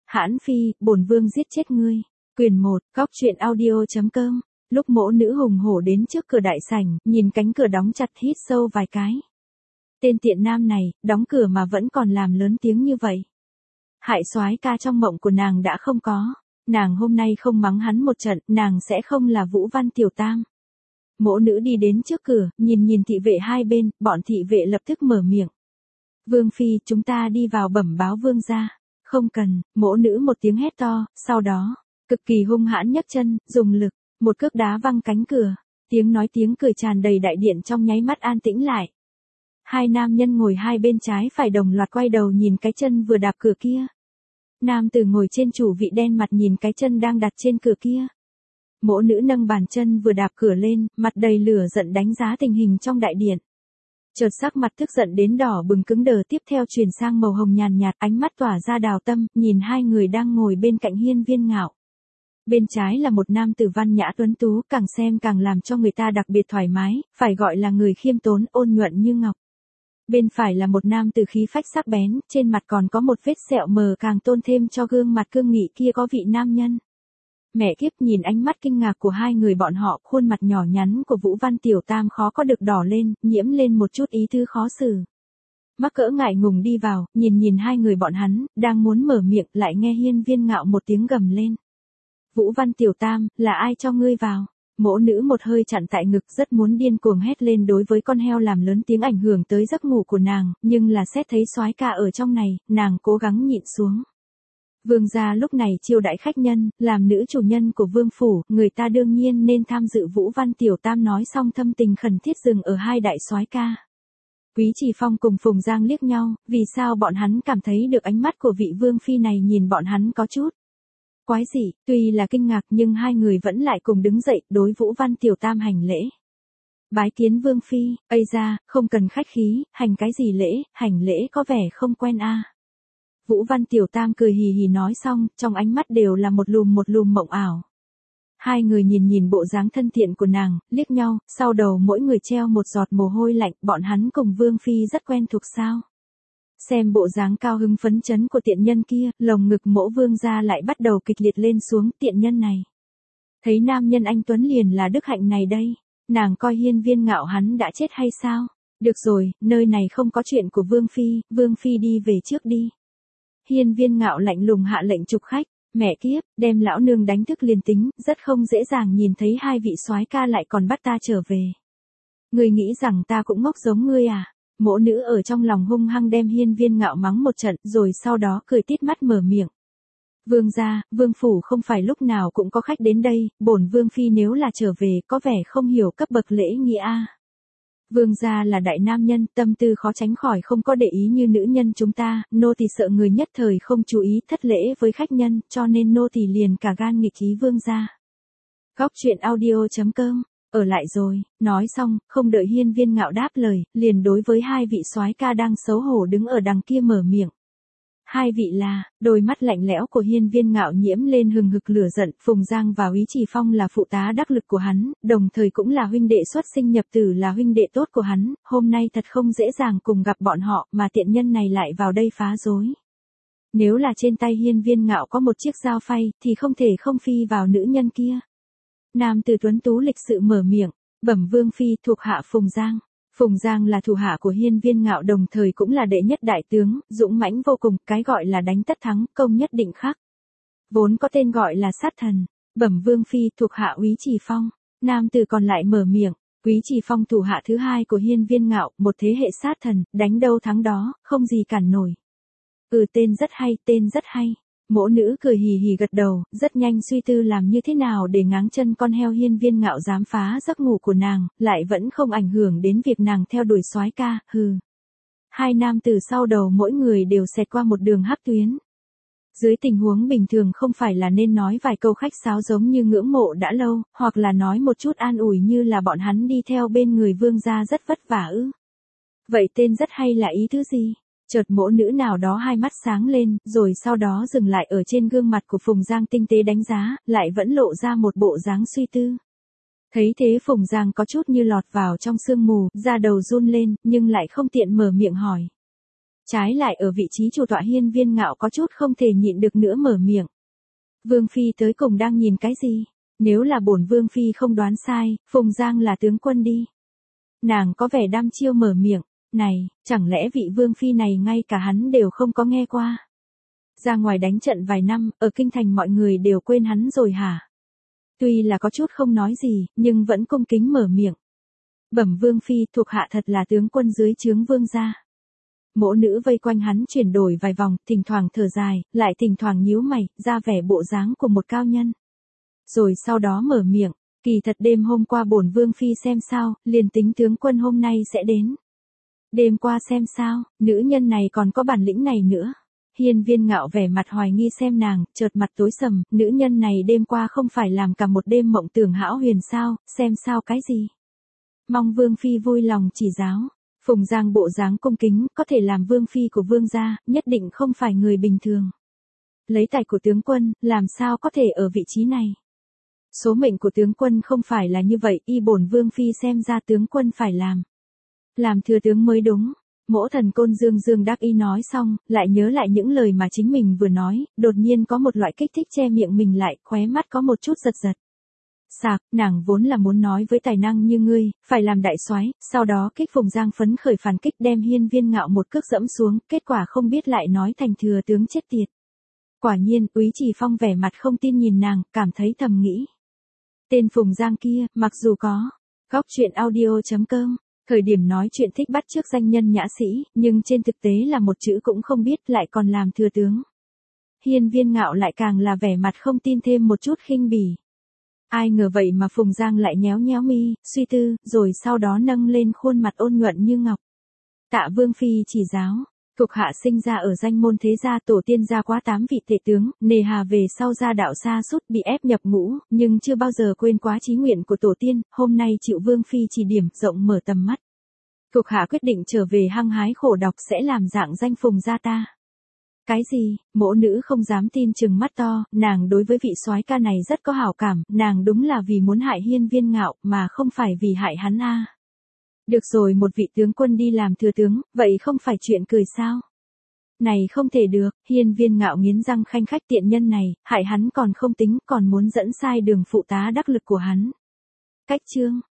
Hãn phi, bổn vương giết chết ngươi. Quyền 1, góc truyện audio.com. Lúc mỗ nữ hùng hổ đến trước cửa đại sảnh, nhìn cánh cửa đóng chặt hít sâu vài cái. Tên tiện nam này, đóng cửa mà vẫn còn làm lớn tiếng như vậy. Hại soái ca trong mộng của nàng đã không có. Nàng hôm nay không mắng hắn một trận, nàng sẽ không là Vũ Văn Tiểu Tam. Mỗ nữ đi đến trước cửa, nhìn thị vệ hai bên, bọn thị vệ lập tức mở miệng. Vương phi, chúng ta đi vào bẩm báo vương gia. Không cần, mỗ nữ một tiếng hét to, sau đó, cực kỳ hung hãn nhấc chân, dùng lực, một cước đá văng cánh cửa. Tiếng cười tràn đầy đại điện trong nháy mắt an tĩnh lại. Hai nam nhân ngồi hai bên trái phải đồng loạt quay đầu nhìn cái chân vừa đạp cửa kia. Nam tử ngồi trên chủ vị đen mặt nhìn cái chân đang đặt trên cửa kia. Mỗ nữ nâng bàn chân vừa đạp cửa lên, mặt đầy lửa giận đánh giá tình hình trong đại điện. Chợt sắc mặt tức giận đến đỏ bừng cứng đờ, tiếp theo chuyển sang màu hồng nhàn nhạt, ánh mắt tỏa ra đào tâm, nhìn hai người đang ngồi bên cạnh Hiên Viên Ngạo. Bên trái là một nam tử văn nhã tuấn tú, càng xem càng làm cho người ta đặc biệt thoải mái, phải gọi là người khiêm tốn, ôn nhuận như ngọc. Bên phải là một nam tử khí phách sắc bén, trên mặt còn có một vết sẹo mờ càng tôn thêm cho gương mặt cương nghị kia có vị nam nhân. Mẹ kiếp, nhìn ánh mắt kinh ngạc của hai người bọn họ, khuôn mặt nhỏ nhắn của Vũ Văn Tiểu Tam khó có được đỏ lên, nhiễm lên một chút ý tứ khó xử. Mắc cỡ ngại ngùng đi vào, nhìn hai người bọn hắn, đang muốn mở miệng, lại nghe Hiên Viên Ngạo một tiếng gầm lên. Vũ Văn Tiểu Tam, là ai cho ngươi vào? Mỗ nữ một hơi chặn tại ngực, rất muốn điên cuồng hét lên đối với con heo làm lớn tiếng ảnh hưởng tới giấc ngủ của nàng, nhưng là xét thấy soái ca ở trong này, nàng cố gắng nhịn xuống. Vương gia lúc này chiêu đãi khách nhân, làm nữ chủ nhân của vương phủ, người ta đương nhiên nên tham dự. Vũ Văn Tiểu Tam nói xong thâm tình khẩn thiết dừng ở hai đại soái ca. Quý Chỉ Phong cùng Phùng Giang liếc nhau, vì sao bọn hắn cảm thấy được ánh mắt của vị vương phi này nhìn bọn hắn có chút quái dị, tuy là kinh ngạc nhưng hai người vẫn lại cùng đứng dậy, đối Vũ Văn Tiểu Tam hành lễ. Bái kiến vương phi, ây ra, không cần khách khí, hành cái gì lễ, hành lễ có vẻ không quen a. Vũ Văn Tiểu Tam cười hì hì nói xong, trong ánh mắt đều là một lùm mộng ảo. Hai người nhìn bộ dáng thân thiện của nàng, liếc nhau, sau đầu mỗi người treo một giọt mồ hôi lạnh, bọn hắn cùng vương phi rất quen thuộc sao. Xem bộ dáng cao hứng phấn chấn của tiện nhân kia, lồng ngực mỗ vương gia lại bắt đầu kịch liệt lên xuống, tiện nhân này. Thấy nam nhân anh tuấn liền là đức hạnh này đây, nàng coi Hiên Viên Ngạo hắn đã chết hay sao? Được rồi, nơi này không có chuyện của vương phi đi về trước đi. Hiên Viên Ngạo lạnh lùng hạ lệnh trục khách, mẹ kiếp, đem lão nương đánh thức liền tính, rất không dễ dàng nhìn thấy hai vị soái ca lại còn bắt ta trở về. Ngươi nghĩ rằng ta cũng ngốc giống ngươi à? Mỗ nữ ở trong lòng hung hăng đem Hiên Viên Ngạo mắng một trận, rồi sau đó cười tít mắt mở miệng. Vương gia, vương phủ không phải lúc nào cũng có khách đến đây, bổn vương phi nếu là trở về có vẻ không hiểu cấp bậc lễ nghĩa a. Vương gia là đại nam nhân, tâm tư khó tránh khỏi không có để ý như nữ nhân chúng ta, nô tỳ sợ người nhất thời không chú ý thất lễ với khách nhân, cho nên nô tỳ liền cả gan nghịch ý vương gia. Góc truyện audio.com. Ở lại rồi, nói xong, không đợi Hiên Viên Ngạo đáp lời, liền đối với hai vị soái ca đang xấu hổ đứng ở đằng kia mở miệng. Hai vị là, đôi mắt lạnh lẽo của Hiên Viên Ngạo nhiễm lên hừng hực lửa giận, Phùng Giang và Quý Chỉ Phong là phụ tá đắc lực của hắn, đồng thời cũng là huynh đệ xuất sinh nhập tử, là huynh đệ tốt của hắn, hôm nay thật không dễ dàng cùng gặp bọn họ, mà tiện nhân này lại vào đây phá rối. Nếu là trên tay Hiên Viên Ngạo có một chiếc dao phay, thì không thể không phi vào nữ nhân kia. Nam tử tuấn tú lịch sự mở miệng, bẩm vương phi, thuộc hạ Phùng Giang. Phùng Giang là thủ hạ của Hiên Viên Ngạo, đồng thời cũng là đệ nhất đại tướng, dũng mãnh vô cùng, cái gọi là đánh tất thắng, công nhất định khắc. Vốn có tên gọi là sát thần. Bẩm vương phi, thuộc hạ Quý Chỉ Phong. Nam tử còn lại mở miệng, Quý Chỉ Phong thủ hạ thứ hai của Hiên Viên Ngạo, một thế hệ sát thần, đánh đâu thắng đó, không gì cản nổi. Tên rất hay. Mỗ nữ cười hì hì gật đầu, rất nhanh suy tư làm như thế nào để ngáng chân con heo Hiên Viên Ngạo dám phá giấc ngủ của nàng, lại vẫn không ảnh hưởng đến việc nàng theo đuổi soái ca, hừ. Hai nam từ sau đầu mỗi người đều xẹt qua một đường hắc tuyến. Dưới tình huống bình thường không phải là nên nói vài câu khách sáo giống như ngưỡng mộ đã lâu, hoặc là nói một chút an ủi như là bọn hắn đi theo bên người vương gia rất vất vả ư. Vậy tên rất hay là ý thứ gì? Chợt mỗ nữ nào đó hai mắt sáng lên, rồi sau đó dừng lại ở trên gương mặt của Phùng Giang tinh tế đánh giá, lại vẫn lộ ra một bộ dáng suy tư. Thấy thế Phùng Giang có chút như lọt vào trong sương mù, da đầu run lên, nhưng lại không tiện mở miệng hỏi. Trái lại ở vị trí chủ tọa Hiên Viên Ngạo có chút không thể nhịn được nữa mở miệng. Vương Phi tới cùng đang nhìn cái gì? Nếu là bổn Vương Phi không đoán sai, Phùng Giang là tướng quân đi. Nàng có vẻ đăm chiêu mở miệng. Này, chẳng lẽ vị Vương Phi này ngay cả hắn đều không có nghe qua? Ra ngoài đánh trận vài năm, ở kinh thành mọi người đều quên hắn rồi hả? Tuy là có chút không nói gì, nhưng vẫn cung kính mở miệng. Bẩm Vương Phi, thuộc hạ thật là tướng quân dưới trướng Vương gia. Mỗ nữ vây quanh hắn chuyển đổi vài vòng, thỉnh thoảng thở dài, lại thỉnh thoảng nhíu mày, ra vẻ bộ dáng của một cao nhân. Rồi sau đó mở miệng, kỳ thật đêm hôm qua bổn Vương Phi xem sao, liền tính tướng quân hôm nay sẽ đến. Đêm qua xem sao, nữ nhân này còn có bản lĩnh này nữa. Hiên Viên Ngạo vẻ mặt hoài nghi xem nàng, chợt mặt tối sầm, nữ nhân này đêm qua không phải làm cả một đêm mộng tưởng hão huyền sao, xem sao cái gì. Mong Vương Phi vui lòng chỉ giáo. Phùng Giang bộ dáng cung kính, có thể làm Vương Phi của Vương gia, nhất định không phải người bình thường. Lấy tài của tướng quân, làm sao có thể ở vị trí này. Số mệnh của tướng quân không phải là như vậy, y bổn Vương Phi xem ra tướng quân phải làm thừa tướng mới đúng. Mỗ thần Côn Dương Dương đắc y nói xong, lại nhớ lại những lời mà chính mình vừa nói, đột nhiên có một loại kích thích che miệng mình lại, khóe mắt có một chút giật giật. Sạc, nàng vốn là muốn nói với tài năng như ngươi, phải làm đại soái, sau đó kích Phùng Giang phấn khởi phản kích đem Hiên Viên Ngạo một cước dẫm xuống, kết quả không biết lại nói thành thừa tướng chết tiệt. Quả nhiên, Úy Trì Phong vẻ mặt không tin nhìn nàng, cảm thấy thầm nghĩ. Tên Phùng Giang kia, mặc dù có góc truyện audio.com, thời điểm nói chuyện thích bắt chước danh nhân nhã sĩ, nhưng trên thực tế là một chữ cũng không biết lại còn làm thừa tướng. Hiên Viên Ngạo lại càng là vẻ mặt không tin thêm một chút khinh bỉ. Ai ngờ vậy mà Phùng Giang lại nhéo nhéo mi, suy tư, rồi sau đó nâng lên khuôn mặt ôn nhuận như ngọc. Tạ Vương Phi chỉ giáo, thuộc hạ sinh ra ở danh môn thế gia tổ tiên gia quá 8 vị tể tướng, nề hà về sau gia đạo sa sút bị ép nhập ngũ, nhưng chưa bao giờ quên quá chí nguyện của tổ tiên, hôm nay chịu Vương Phi chỉ điểm rộng mở tầm mắt. Thuộc hạ quyết định trở về hăng hái khổ đọc sẽ làm dạng danh Phùng gia ta. Cái gì, mỗ nữ không dám tin trừng mắt to, nàng đối với vị soái ca này rất có hảo cảm, nàng đúng là vì muốn hại Hiên Viên Ngạo mà không phải vì hại hắn a. Được rồi, một vị tướng quân đi làm thừa tướng, vậy không phải chuyện cười sao? Này không thể được, Hiên Viên Ngạo nghiến răng khanh khách tiện nhân này, hại hắn còn không tính, còn muốn dẫn sai đường phụ tá đắc lực của hắn. Cách chương